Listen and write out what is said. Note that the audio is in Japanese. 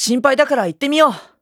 心配だから行ってみよう。